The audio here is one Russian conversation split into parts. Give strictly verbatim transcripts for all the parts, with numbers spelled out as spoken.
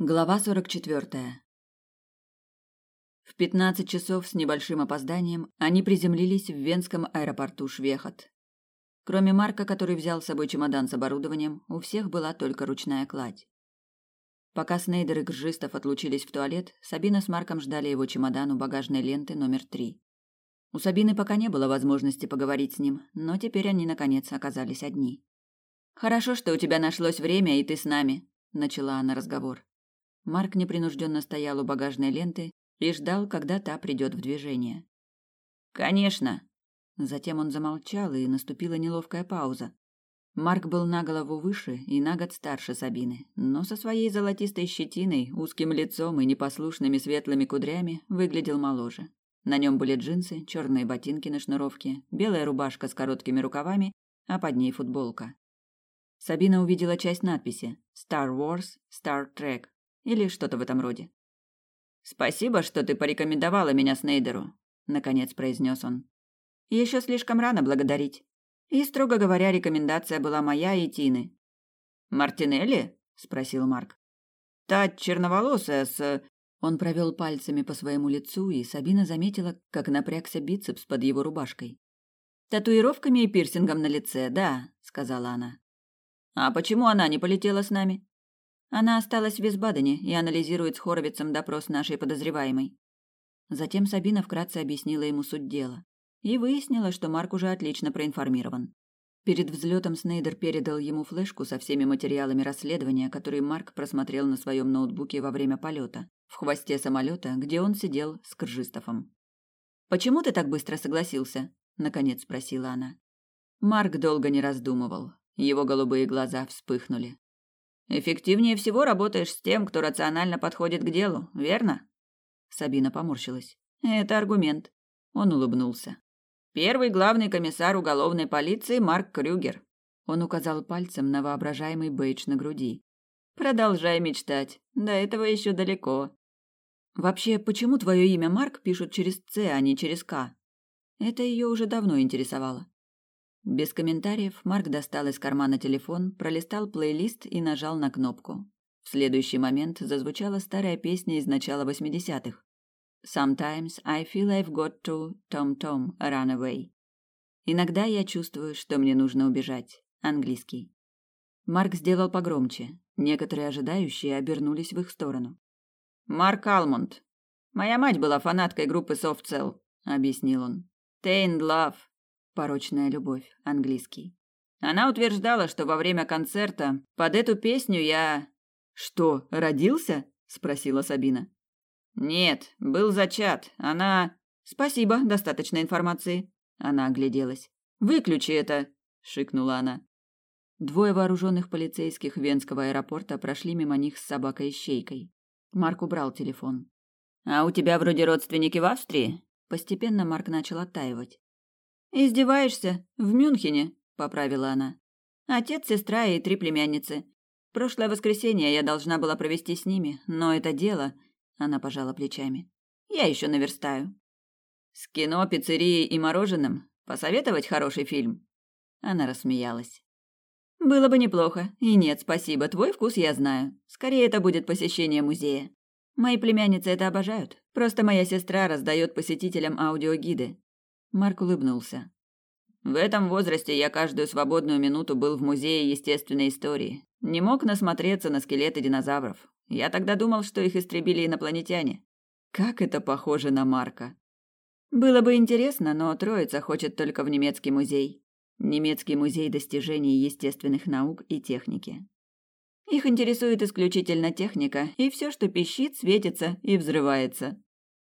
Глава сорок четвертая. В пятнадцать часов с небольшим опозданием они приземлились в венском аэропорту Швехот. Кроме Марка, который взял с собой чемодан с оборудованием, у всех была только ручная кладь. Пока Снейдер и Гржистов отлучились в туалет, Сабина с Марком ждали его чемодан у багажной ленты номер три. У Сабины пока не было возможности поговорить с ним, но теперь они, наконец, оказались одни. «Хорошо, что у тебя нашлось время, и ты с нами», – начала она разговор. Марк непринужденно стоял у багажной ленты и ждал, когда та придет в движение. «Конечно!» Затем он замолчал, и наступила неловкая пауза. Марк был на голову выше и на год старше Сабины, но со своей золотистой щетиной, узким лицом и непослушными светлыми кудрями выглядел моложе. На нем были джинсы, черные ботинки на шнуровке, белая рубашка с короткими рукавами, а под ней футболка. Сабина увидела часть надписи «Star Wars, Star Trek» или что-то в этом роде. «Спасибо, что ты порекомендовала меня Снейдеру», — наконец произнес он. «Еще слишком рано благодарить. И, строго говоря, рекомендация была моя и Тины». «Мартинелли?» — спросил Марк. «Та черноволосая с...» Он провел пальцами по своему лицу, и Сабина заметила, как напрягся бицепс под его рубашкой. «Татуировками и пирсингом на лице, да», — сказала она. «А почему она не полетела с нами?» «Она осталась в Висбадене и анализирует с Хоровицем допрос нашей подозреваемой». Затем Сабина вкратце объяснила ему суть дела и выяснила, что Марк уже отлично проинформирован. Перед взлетом Снейдер передал ему флешку со всеми материалами расследования, которые Марк просмотрел на своем ноутбуке во время полета, в хвосте самолета, где он сидел с Кржистофом. «Почему ты так быстро согласился?» – наконец спросила она. Марк долго не раздумывал. Его голубые глаза вспыхнули. «Эффективнее всего работаешь с тем, кто рационально подходит к делу, верно?» Сабина поморщилась. «Это аргумент». Он улыбнулся. «Первый главный комиссар уголовной полиции Марк Крюгер». Он указал пальцем на воображаемый бейдж на груди. «Продолжай мечтать. До этого еще далеко». «Вообще, почему твое имя Марк пишут через «Ц», а не через «К»?» Это ее уже давно интересовало. Без комментариев Марк достал из кармана телефон, пролистал плейлист и нажал на кнопку. В следующий момент зазвучала старая песня из начала восьмидесятых. «Sometimes I feel I've got to tom-tom run away». «Иногда я чувствую, что мне нужно убежать». Английский. Марк сделал погромче. Некоторые ожидающие обернулись в их сторону. «Марк Алмонд. Моя мать была фанаткой группы Soft Cell», — объяснил он. «Tainted Love». Порочная любовь, английский. Она утверждала, что во время концерта под эту песню я... Что, родился? Спросила Сабина. Нет, был зачат. Она... Спасибо, достаточно информации. Она огляделась. Выключи это, шикнула она. Двое вооруженных полицейских Венского аэропорта прошли мимо них с собакой-ищейкой. Марк убрал телефон. А у тебя вроде родственники в Австрии? Постепенно Марк начал оттаивать. «Издеваешься? В Мюнхене», — поправила она. «Отец, сестра и три племянницы. Прошлое воскресенье я должна была провести с ними, но это дело...» — она пожала плечами. «Я еще наверстаю». «С кино, пиццерией и мороженым? Посоветовать хороший фильм?» Она рассмеялась. «Было бы неплохо. И нет, спасибо, твой вкус я знаю. Скорее это будет посещение музея. Мои племянницы это обожают. Просто моя сестра раздает посетителям аудиогиды». Марк улыбнулся. В этом возрасте я каждую свободную минуту был в музее естественной истории. Не мог насмотреться на скелеты динозавров. Я тогда думал, что их истребили инопланетяне. Как это похоже на Марка. Было бы интересно, но троица хочет только в немецкий музей. Немецкий музей достижений естественных наук и техники. Их интересует исключительно техника и все, что пищит, светится и взрывается.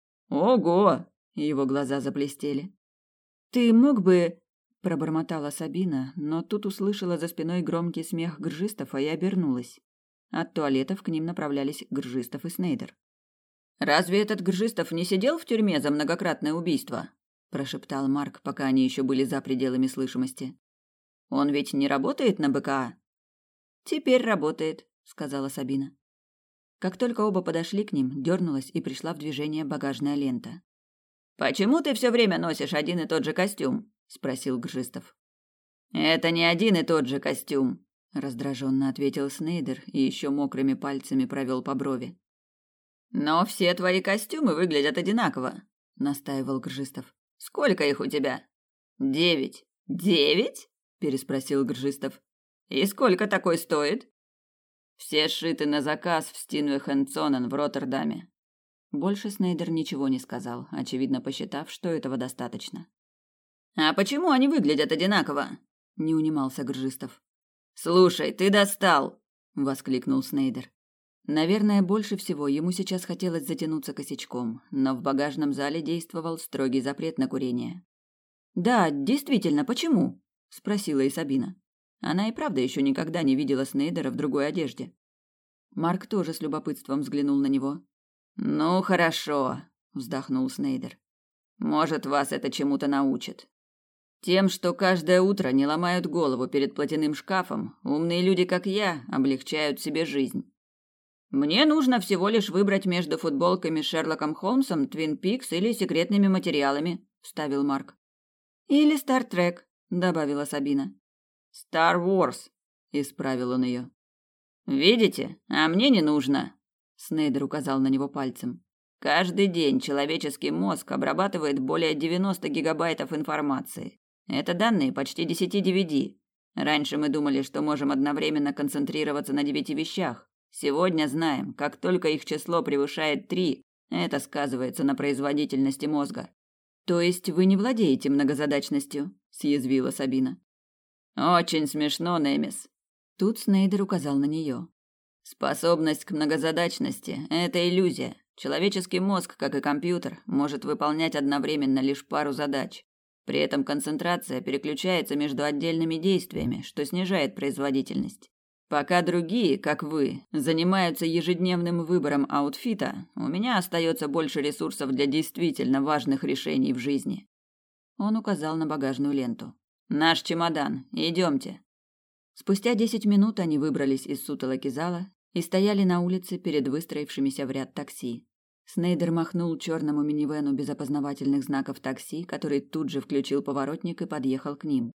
Ого! Его глаза заблестели. «Ты мог бы...» – пробормотала Сабина, но тут услышала за спиной громкий смех Гржистова и обернулась. От туалетов к ним направлялись Гржистов и Снейдер. «Разве этот Гржистов не сидел в тюрьме за многократное убийство?» – прошептал Марк, пока они еще были за пределами слышимости. «Он ведь не работает на БКА?» «Теперь работает», – сказала Сабина. Как только оба подошли к ним, дернулась и пришла в движение багажная лента. «Почему ты все время носишь один и тот же костюм?» – спросил Гржистов. «Это не один и тот же костюм», раздраженно ответил Снейдер и еще мокрыми пальцами провел по брови. Но все твои костюмы выглядят одинаково, настаивал Гржистов. Сколько их у тебя? Девять. Девять? Переспросил Гржистов. И сколько такой стоит? Все сшиты на заказ в Стинве энд Сонен в Роттердаме. Больше Снейдер ничего не сказал, очевидно посчитав, что этого достаточно. А почему они выглядят одинаково? Не унимался Гржистов. Слушай, ты достал, воскликнул Снейдер. Наверное, больше всего ему сейчас хотелось затянуться косячком, но в багажном зале действовал строгий запрет на курение. Да, действительно, почему? Спросила и Сабина. Она и правда еще никогда не видела Снейдера в другой одежде. Марк тоже с любопытством взглянул на него. Ну хорошо, вздохнул Снейдер. Может, вас это чему-то научит. Тем, что каждое утро не ломают голову перед платяным шкафом, умные люди, как я, облегчают себе жизнь. Мне нужно всего лишь выбрать между футболками с Шерлоком Холмсом, Твин Пикс или секретными материалами, вставил Марк. Или Стартрек, добавила Сабина. Star Wars, исправил он ее. Видите, а мне не нужно. Снейдер указал на него пальцем. Каждый день человеческий мозг обрабатывает более девяноста гигабайтов информации. Это данные почти десять ди ви ди. Раньше мы думали, что можем одновременно концентрироваться на девяти вещах. Сегодня знаем, как только их число превышает три, это сказывается на производительности мозга. То есть вы не владеете многозадачностью, съязвила Сабина. Очень смешно, Немис. Тут Снейдер указал на нее. Способность к многозадачности – это иллюзия. Человеческий мозг, как и компьютер, может выполнять одновременно лишь пару задач. При этом концентрация переключается между отдельными действиями, что снижает производительность. Пока другие, как вы, занимаются ежедневным выбором аутфита, у меня остается больше ресурсов для действительно важных решений в жизни. Он указал на багажную ленту. Наш чемодан, идемте. Спустя десять минут они выбрались из сутолоки зала и стояли на улице перед выстроившимися в ряд такси. Снейдер махнул черному минивэну без опознавательных знаков такси, который тут же включил поворотник и подъехал к ним.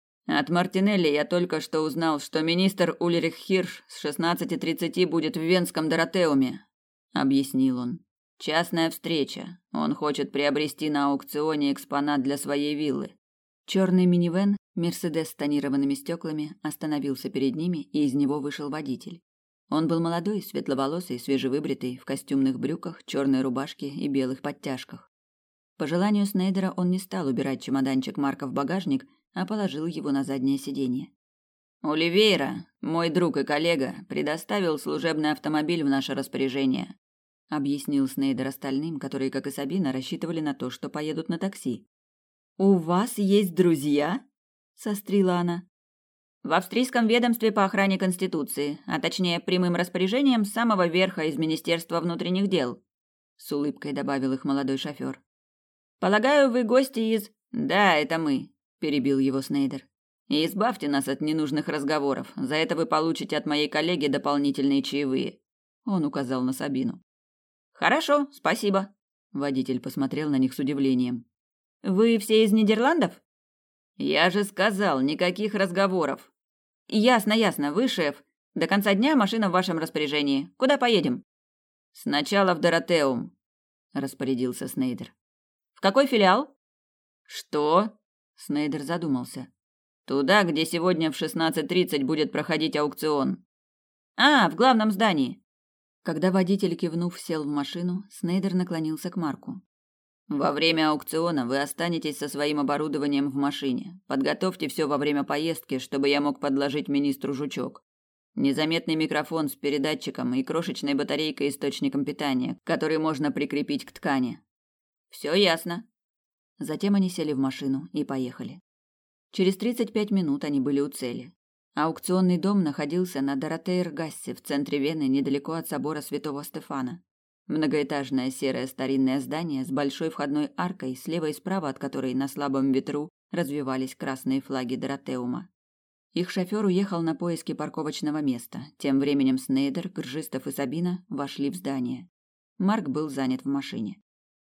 От Мартинелли я только что узнал, что министр Ульрих Хирш с шестнадцати тридцати будет в Венском Доротеуме, объяснил он. Частная встреча. Он хочет приобрести на аукционе экспонат для своей виллы. Черный минивэн, Мерседес с тонированными стеклами, остановился перед ними, и из него вышел водитель. Он был молодой, светловолосый, свежевыбритый, в костюмных брюках, черной рубашке и белых подтяжках. По желанию Снейдера он не стал убирать чемоданчик Марка в багажник, а положил его на заднее сиденье. «Оливейра, мой друг и коллега, предоставил служебный автомобиль в наше распоряжение», объяснил Снейдер остальным, которые, как и Сабина, рассчитывали на то, что поедут на такси. «У вас есть друзья?» – сострила она. «В австрийском ведомстве по охране Конституции, а точнее прямым распоряжением самого верха из Министерства внутренних дел», – с улыбкой добавил их молодой шофер. «Полагаю, вы гости из...» «Да, это мы», – перебил его Снейдер. «И избавьте нас от ненужных разговоров. За это вы получите от моей коллеги дополнительные чаевые». Он указал на Сабину. «Хорошо, спасибо». Водитель посмотрел на них с удивлением. «Вы все из Нидерландов?» «Я же сказал, никаких разговоров». «Ясно, ясно, вы шеф. До конца дня машина в вашем распоряжении. Куда поедем?» «Сначала в Доротеум», – распорядился Снейдер. «В какой филиал?» «Что?» – Снейдер задумался. «Туда, где сегодня в шестнадцать тридцать будет проходить аукцион». «А, в главном здании». Когда водитель, кивнув, сел в машину, Снейдер наклонился к Марку. «Во время аукциона вы останетесь со своим оборудованием в машине. Подготовьте все во время поездки, чтобы я мог подложить министру жучок. Незаметный микрофон с передатчиком и крошечной батарейкой источником питания, который можно прикрепить к ткани. Все ясно». Затем они сели в машину и поехали. Через тридцать пять минут они были у цели. Аукционный дом находился на Доротеер-Гассе в центре Вены, недалеко от собора Святого Стефана. Многоэтажное серое старинное здание с большой входной аркой, слева и справа от которой на слабом ветру развивались красные флаги Доротеума. Их шофер уехал на поиски парковочного места. Тем временем Снейдер, Гржистов и Сабина вошли в здание. Марк был занят в машине.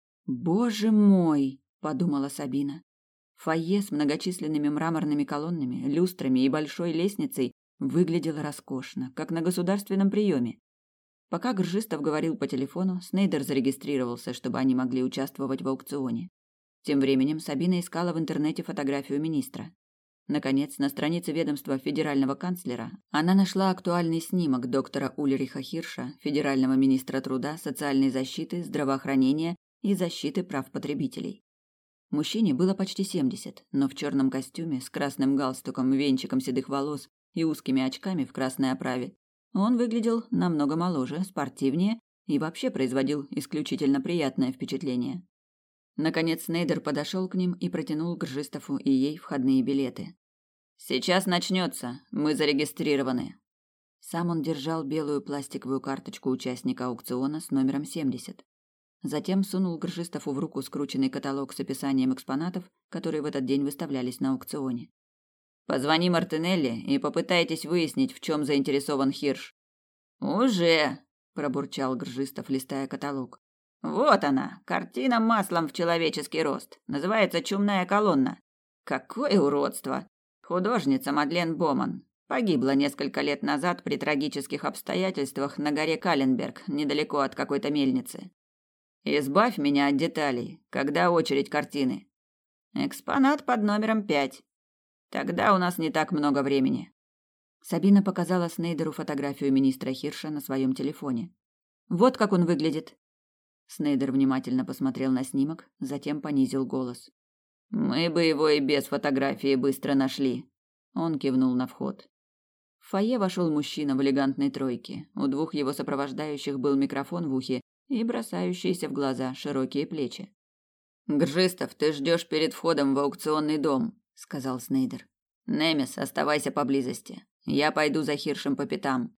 «Боже мой!» – подумала Сабина. Фойе с многочисленными мраморными колоннами, люстрами и большой лестницей Выглядело роскошно, как на государственном приеме. Пока Гржистов говорил по телефону, Снейдер зарегистрировался, чтобы они могли участвовать в аукционе. Тем временем Сабина искала в интернете фотографию министра. Наконец, на странице ведомства федерального канцлера она нашла актуальный снимок доктора Ульриха Хирша, федерального министра труда, социальной защиты, здравоохранения и защиты прав потребителей. Мужчине было почти семьдесят, но в черном костюме с красным галстуком, венчиком седых волос и узкими очками в красной оправе он выглядел намного моложе, спортивнее и вообще производил исключительно приятное впечатление. Наконец Снейдер подошел к ним и протянул Гржистову и ей входные билеты. «Сейчас начнется. Мы зарегистрированы». Сам он держал белую пластиковую карточку участника аукциона с номером семьдесят. Затем сунул Гржистову в руку скрученный каталог с описанием экспонатов, которые в этот день выставлялись на аукционе. «Позвони Мартинелли и попытайтесь выяснить, в чем заинтересован Хирш». «Уже!» – пробурчал Гржистов, листая каталог. «Вот она, картина маслом в человеческий рост. Называется «Чумная колонна». Какое уродство! Художница Мадлен Боман. Погибла несколько лет назад при трагических обстоятельствах на горе Каленберг, недалеко от какой-то мельницы. Избавь меня от деталей. Когда очередь картины?» «Экспонат под номером пять. Тогда у нас не так много времени». Сабина показала Снейдеру фотографию министра Хирша на своем телефоне. «Вот как он выглядит». Снейдер внимательно посмотрел на снимок, затем понизил голос. «Мы бы его и без фотографии быстро нашли». Он кивнул на вход. В фойе вошел мужчина в элегантной тройке. У двух его сопровождающих был микрофон в ухе и бросающиеся в глаза широкие плечи. «Гржистов, ты ждешь перед входом в аукционный дом», — сказал Снейдер. «Немес, оставайся поблизости. Я пойду за Хиршем по пятам».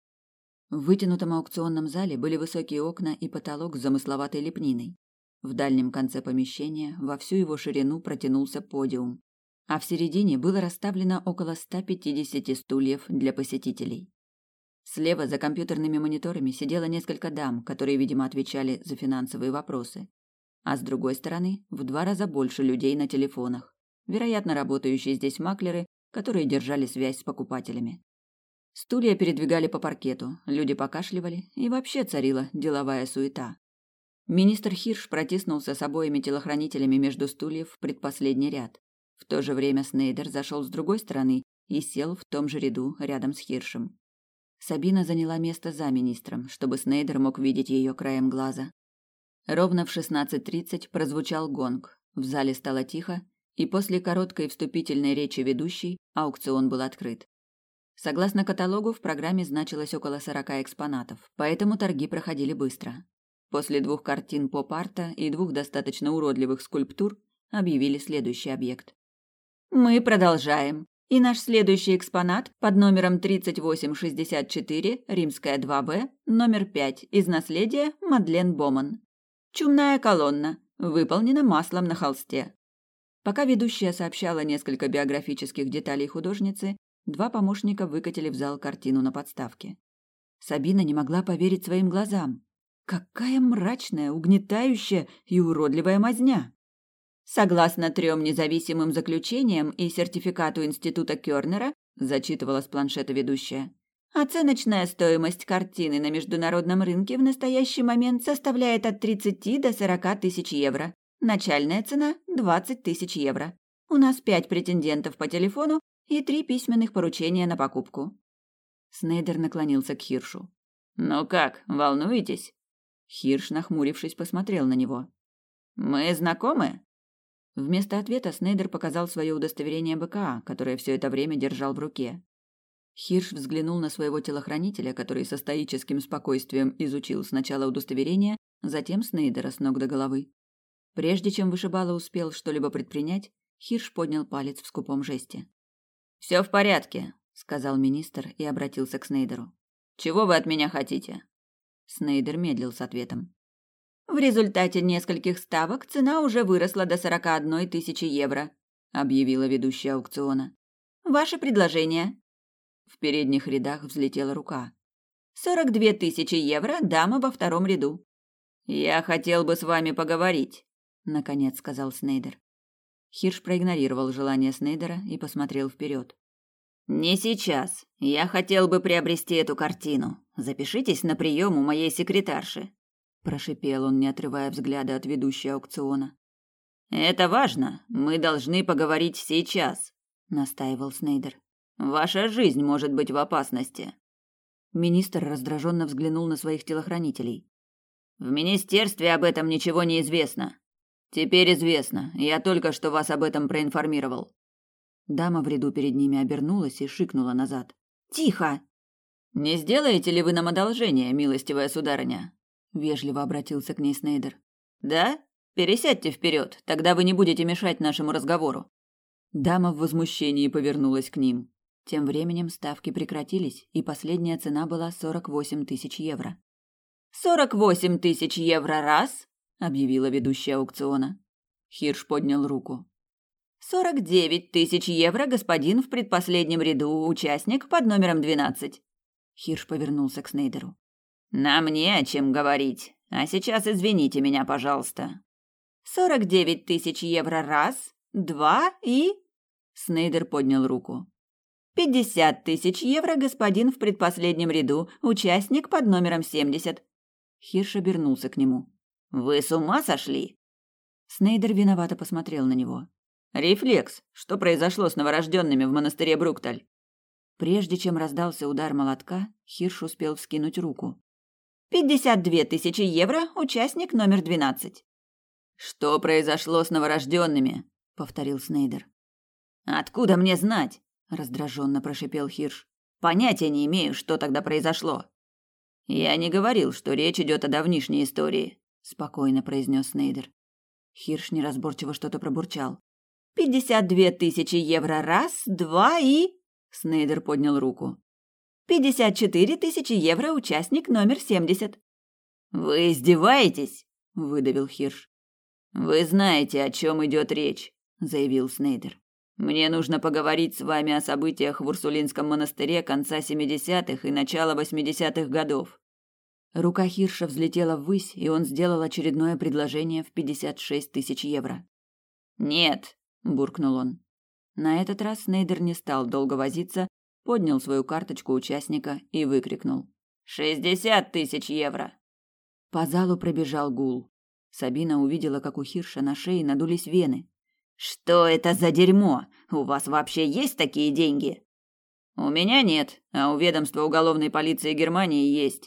В вытянутом аукционном зале были высокие окна и потолок с замысловатой лепниной. В дальнем конце помещения во всю его ширину протянулся подиум, а в середине было расставлено около ста пятидесяти стульев для посетителей. Слева за компьютерными мониторами сидело несколько дам, которые, видимо, отвечали за финансовые вопросы. А с другой стороны, в два раза больше людей на телефонах, вероятно, работающие здесь маклеры, которые держали связь с покупателями. Стулья передвигали по паркету, люди покашливали, и вообще царила деловая суета. Министр Хирш протиснулся с обоими телохранителями между стульев в предпоследний ряд. В то же время Снейдер зашел с другой стороны и сел в том же ряду рядом с Хиршем. Сабина заняла место за министром, чтобы Снейдер мог видеть ее краем глаза. Ровно в шестнадцать тридцать прозвучал гонг, в зале стало тихо, и после короткой вступительной речи ведущей аукцион был открыт. Согласно каталогу, в программе значилось около сорока экспонатов, поэтому торги проходили быстро. После двух картин поп-арта и двух достаточно уродливых скульптур объявили следующий объект. «Мы продолжаем. И наш следующий экспонат под номером тридцать восемь шестьдесят четыре, Римская два Б, номер пять, из наследия Мадлен Боман. Чумная колонна, выполнена маслом на холсте». Пока ведущая сообщала несколько биографических деталей художницы, два помощника выкатили в зал картину на подставке. Сабина не могла поверить своим глазам. Какая мрачная, угнетающая и уродливая мазня! Согласно трем независимым заключениям и сертификату Института Кёрнера, зачитывала с планшета ведущая, оценочная стоимость картины на международном рынке в настоящий момент составляет от тридцати до сорока тысяч евро. Начальная цена – двадцать тысяч евро. У нас пять претендентов по телефону и три письменных поручения на покупку. Снейдер наклонился к Хиршу. «Ну как, волнуетесь?» Хирш, нахмурившись, посмотрел на него. «Мы знакомы?» Вместо ответа Снейдер показал свое удостоверение бэ ка а, которое все это время держал в руке. Хирш взглянул на своего телохранителя, который со стоическим спокойствием изучил сначала удостоверение, затем Снейдера с ног до головы. Прежде чем вышибала успел что-либо предпринять, Хирш поднял палец в скупом жесте. «Все в порядке», — сказал министр и обратился к Снейдеру. «Чего вы от меня хотите?» Снейдер медлил с ответом. «В результате нескольких ставок цена уже выросла до сорока одной тысячи евро», — объявила ведущая аукциона. «Ваше предложение?» В передних рядах взлетела рука. «Сорок две тысячи евро, дама во втором ряду». «Я хотел бы с вами поговорить», — наконец сказал Снейдер. Хирш проигнорировал желание Снейдера и посмотрел вперед. Не сейчас. Я хотел бы приобрести эту картину. Запишитесь на прием у моей секретарши, прошипел он, не отрывая взгляда от ведущей аукциона. Это важно. Мы должны поговорить сейчас, настаивал Снейдер. Ваша жизнь может быть в опасности. Министр раздраженно взглянул на своих телохранителей. В министерстве об этом ничего не известно. Теперь известно. Я только что вас об этом проинформировал. Дама в ряду перед ними обернулась и шикнула назад. Тихо. Не сделаете ли вы нам одолжение, милостивая сударыня? Вежливо обратился к ней Снейдер. Да? Пересядьте вперед, тогда вы не будете мешать нашему разговору. Дама в возмущении повернулась к ним. Тем временем ставки прекратились, и последняя цена была сорок восемь тысяч евро. «Сорок восемь тысяч евро раз!» – объявила ведущая аукциона. Хирш поднял руку. «Сорок девять тысяч евро, господин в предпоследнем ряду, участник под номером двенадцать». Хирш повернулся к Снейдеру. «Нам не о чем говорить, а сейчас извините меня, пожалуйста». «Сорок девять тысяч евро раз, два и...» Снейдер поднял руку. «Пятьдесят тысяч евро, господин в предпоследнем ряду, участник под номером семьдесят». Хирш обернулся к нему. «Вы с ума сошли?» Снейдер виновато посмотрел на него. «Рефлекс. Что произошло с новорожденными в монастыре Брукталь?» Прежде чем раздался удар молотка, Хирш успел вскинуть руку. «Пятьдесят две тысячи евро, участник номер двенадцать». «Что произошло с новорожденными?» — повторил Снейдер. «Откуда мне знать?» — раздраженно прошипел Хирш. «Понятия не имею, что тогда произошло». «Я не говорил, что речь идет о давнишней истории», — спокойно произнес Снейдер. Хирш неразборчиво что-то пробурчал. «Пятьдесят две тысячи евро раз, два и...» Снейдер поднял руку. «Пятьдесят четыре тысячи евро, участник номер семьдесят». «Вы издеваетесь?» — выдавил Хирш. «Вы знаете, о чем идет речь», — заявил Снейдер. «Мне нужно поговорить с вами о событиях в Урсулинском монастыре конца семидесятых и начала восьмидесятых годов». Рука Хирша взлетела ввысь, и он сделал очередное предложение в пятьдесят шесть тысяч евро. «Нет», – буркнул он. На этот раз Снейдер не стал долго возиться, поднял свою карточку участника и выкрикнул. «Шестьдесят тысяч евро!» По залу пробежал гул. Сабина увидела, как у Хирша на шее надулись вены. «Что это за дерьмо? У вас вообще есть такие деньги?» «У меня нет, а у ведомства уголовной полиции Германии есть.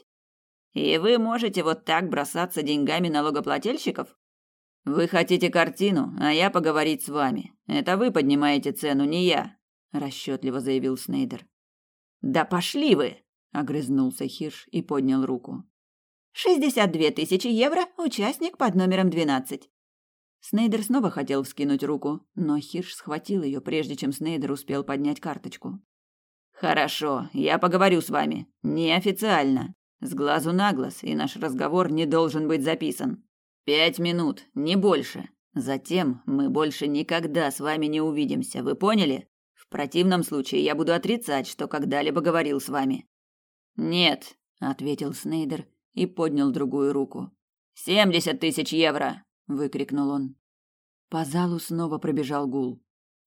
И вы можете вот так бросаться деньгами налогоплательщиков? Вы хотите картину, а я поговорить с вами. Это вы поднимаете цену, не я», – расчетливо заявил Снейдер. «Да пошли вы!» – огрызнулся Хирш и поднял руку. «Шестьдесят две тысячи евро, участник под номером двенадцать». Снейдер снова хотел вскинуть руку, но Хирш схватил ее, прежде чем Снейдер успел поднять карточку. «Хорошо, я поговорю с вами. Неофициально. С глазу на глаз, и наш разговор не должен быть записан. Пять минут, не больше. Затем мы больше никогда с вами не увидимся, вы поняли? В противном случае я буду отрицать, что когда-либо говорил с вами». «Нет», — ответил Снейдер и поднял другую руку. «Семьдесят тысяч евро!» – выкрикнул он. По залу снова пробежал гул.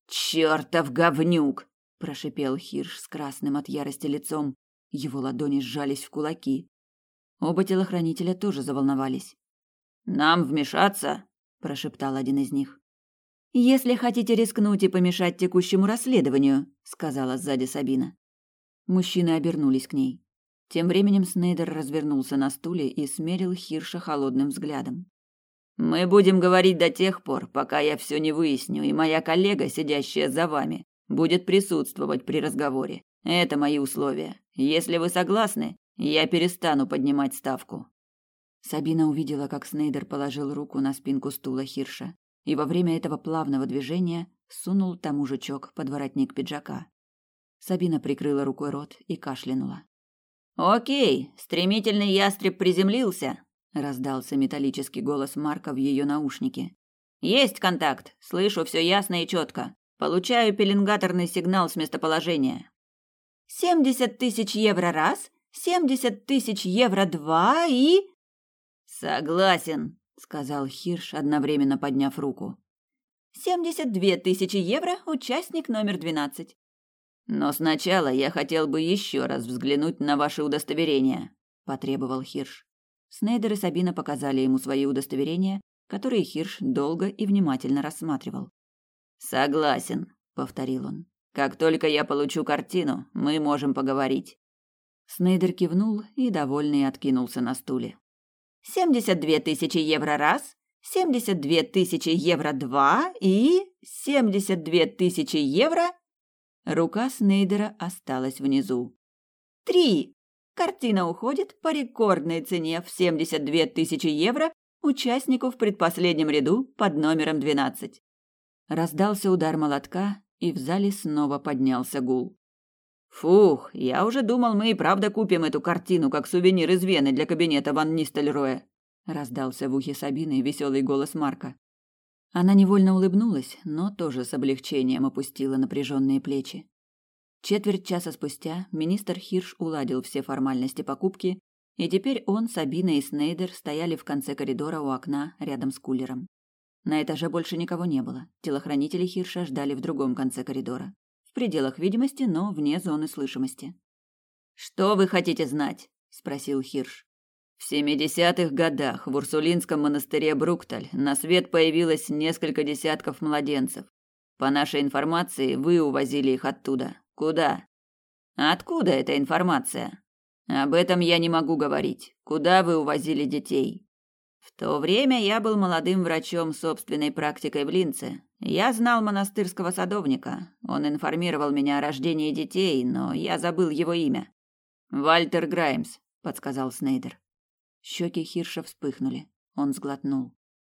«Чёртов говнюк!» – прошипел Хирш с красным от ярости лицом. Его ладони сжались в кулаки. Оба телохранителя тоже заволновались. «Нам вмешаться?» – прошептал один из них. «Если хотите рискнуть и помешать текущему расследованию», – сказала сзади Сабина. Мужчины обернулись к ней. Тем временем Снейдер развернулся на стуле и смерил Хирша холодным взглядом. «Мы будем говорить до тех пор, пока я все не выясню, и моя коллега, сидящая за вами, будет присутствовать при разговоре. Это мои условия. Если вы согласны, я перестану поднимать ставку». Сабина увидела, как Снейдер положил руку на спинку стула Хирша, и во время этого плавного движения сунул тому жучок под воротник пиджака. Сабина прикрыла рукой рот и кашлянула. «Окей, стремительный ястреб приземлился», – раздался металлический голос Марка в ее наушнике. «Есть контакт, слышу все ясно и четко. Получаю пеленгаторный сигнал с местоположения». «Семьдесят тысяч евро раз, семьдесят тысяч евро два и...» «Согласен», – сказал Хирш, одновременно подняв руку. «Семьдесят две тысячи евро, участник номер двенадцать». Но сначала я хотел бы еще раз взглянуть на ваше удостоверение, потребовал Хирш. Снейдер и Сабина показали ему свои удостоверения, которые Хирш долго и внимательно рассматривал. Согласен, повторил он. Как только я получу картину, мы можем поговорить. Снейдер кивнул и довольный откинулся на стуле. Семьдесят две тысячи евро раз, семьдесят две тысячи евро два и семьдесят две тысячи евро. Рука Снейдера осталась внизу. Три. Картина уходит по рекордной цене в семьдесят две тысячи евро участнику в предпоследнем ряду под номером двенадцать. Раздался удар молотка, и в зале снова поднялся гул. Фух, я уже думал, мы и правда купим эту картину как сувенир из Вены для кабинета ван Нистельрooя. Раздался в ухе Сабины веселый голос Марка. Она невольно улыбнулась, но тоже с облегчением опустила напряженные плечи. Четверть часа спустя министр Хирш уладил все формальности покупки, и теперь он, Сабина и Снейдер стояли в конце коридора у окна рядом с кулером. На этаже больше никого не было. Телохранители Хирша ждали в другом конце коридора. В пределах видимости, но вне зоны слышимости. «Что вы хотите знать?» – спросил Хирш. В семидесятых годах в Урсулинском монастыре Брукталь на свет появилось несколько десятков младенцев. По нашей информации, вы увозили их оттуда. Куда? Откуда эта информация? Об этом я не могу говорить. Куда вы увозили детей? В то время я был молодым врачом с собственной практикой в Линце. Я знал монастырского садовника. Он информировал меня о рождении детей, но я забыл его имя. Вальтер Граймс, подсказал Снейдер. Щеки Хирша вспыхнули. Он сглотнул.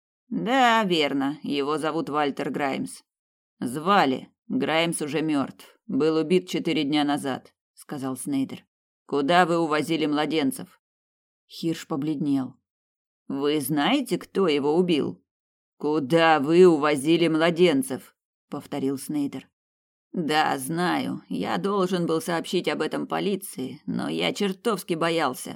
Да, верно. Его зовут Вальтер Граймс. Звали. Граймс уже мертв. Был убит четыре дня назад, сказал Снейдер. Куда вы увозили младенцев? Хирш побледнел. Вы знаете, кто его убил? Куда вы увозили младенцев? Повторил Снейдер. Да, знаю. Я должен был сообщить об этом полиции, но я чертовски боялся.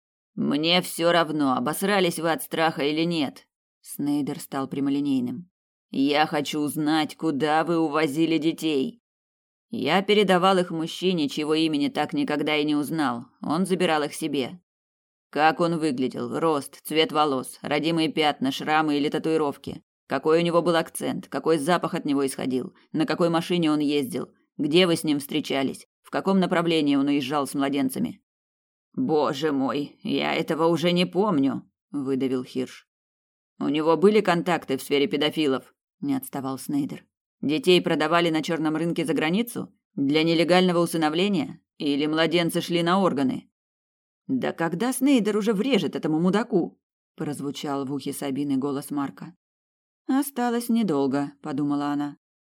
Мне все равно, обосрались вы от страха или нет. Снейдер стал прямолинейным. Я хочу узнать, куда вы увозили детей. Я передавал их мужчине, чьего имени так никогда и не узнал. Он забирал их себе. Как он выглядел? Рост, цвет волос, родимые пятна, шрамы или татуировки? Какой у него был акцент? Какой запах от него исходил? На какой машине он ездил? Где вы с ним встречались? В каком направлении он уезжал с младенцами? Боже мой, я этого уже не помню, выдавил Хирш. У него были контакты в сфере педофилов, не отставал Снейдер. Детей продавали на черном рынке за границу для нелегального усыновления или младенцы шли на органы? Да когда Снейдер уже врежет этому мудаку? Прозвучал в ухе Сабины голос Марка. Осталось недолго, подумала она.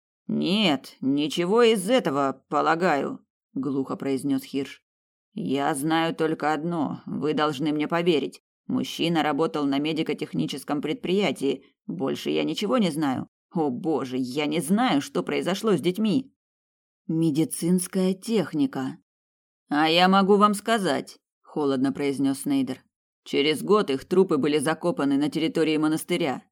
Нет, ничего из этого, полагаю, глухо произнес Хирш. Я знаю только одно, вы должны мне поверить. Мужчина работал на медико-техническом предприятии. Больше я ничего не знаю. О, боже, я не знаю, что произошло с детьми. Медицинская техника. А я могу вам сказать, холодно произнес Снейдер. Через год их трупы были закопаны на территории монастыря.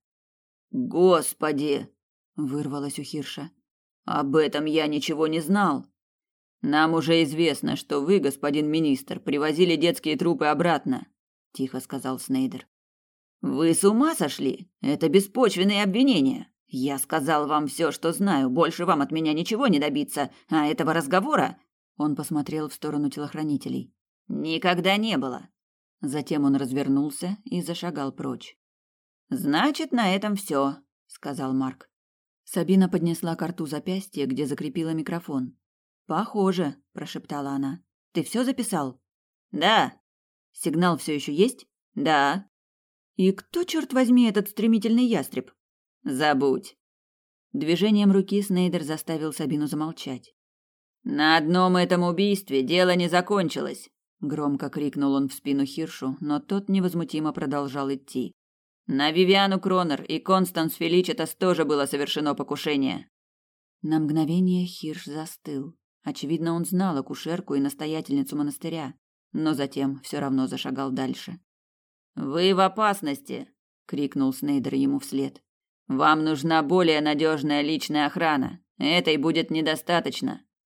Господи, вырвалось у Хирша. Об этом я ничего не знал. Нам уже известно, что вы, господин министр, привозили детские трупы обратно, тихо сказал Снейдер. Вы с ума сошли? Это беспочвенные обвинения. Я сказал вам все, что знаю, больше вам от меня ничего не добиться, а этого разговора, он посмотрел в сторону телохранителей, никогда не было. Затем он развернулся и зашагал прочь. Значит, на этом все, сказал Марк. Сабина поднесла к рту запястье, где закрепила микрофон. Похоже, прошептала она. Ты все записал? Да. Сигнал все еще есть? Да. И кто, черт возьми, этот стремительный ястреб? Забудь. Движением руки Снейдер заставил Сабину замолчать. На одном этом убийстве дело не закончилось, громко крикнул он в спину Хиршу, но тот невозмутимо продолжал идти. На Вивиану Кронер и Констанс Феличитас тоже было совершено покушение. На мгновение Хирш застыл. Очевидно, он знал акушерку и настоятельницу монастыря, но затем все равно зашагал дальше. Вы в опасности, крикнул Снейдер ему вслед. Вам нужна более надежная личная охрана. Этой будет недостаточно.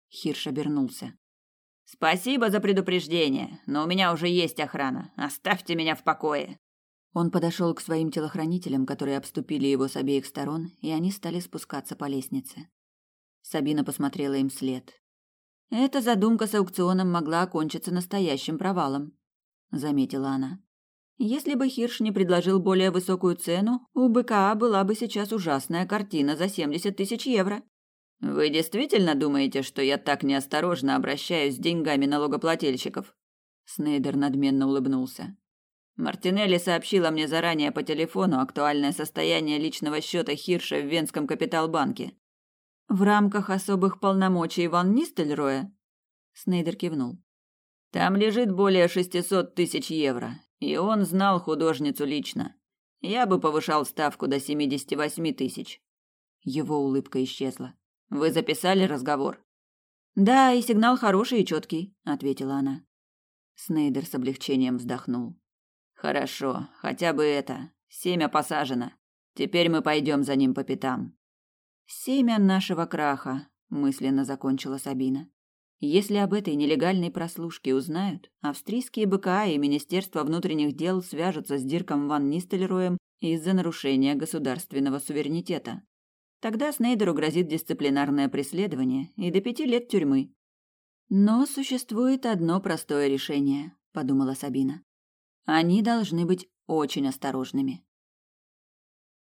Хирш обернулся. Спасибо за предупреждение, но у меня уже есть охрана. Оставьте меня в покое. Он подошел к своим телохранителям, которые обступили его с обеих сторон, и они стали спускаться по лестнице. Сабина посмотрела им вслед. Эта задумка с аукционом могла окончиться настоящим провалом, заметила она. Если бы Хирш не предложил более высокую цену, у БКА была бы сейчас ужасная картина за семьдесят тысяч евро. Вы действительно думаете, что я так неосторожно обращаюсь с деньгами налогоплательщиков? Снейдер надменно улыбнулся. Мартинелли сообщила мне заранее по телефону актуальное состояние личного счета Хирша в Венском Капиталбанке. В рамках особых полномочий Ван Нистельроя? Снейдер кивнул. Там лежит более шестисот тысяч евро, и он знал художницу лично. Я бы повышал ставку до семидесяти восьми тысяч. Его улыбка исчезла. Вы записали разговор? Да, и сигнал хороший и четкий, ответила она. Снейдер с облегчением вздохнул. Хорошо, хотя бы это. Семя посажено. Теперь мы пойдем за ним по пятам. Семя нашего краха, мысленно закончила Сабина. Если об этой нелегальной прослушке узнают, австрийские БКА и Министерство внутренних дел свяжутся с Дирком ван Нистельроем из-за нарушения государственного суверенитета. Тогда Снейдеру грозит дисциплинарное преследование и до пяти лет тюрьмы. Но существует одно простое решение, подумала Сабина. Они должны быть очень осторожными.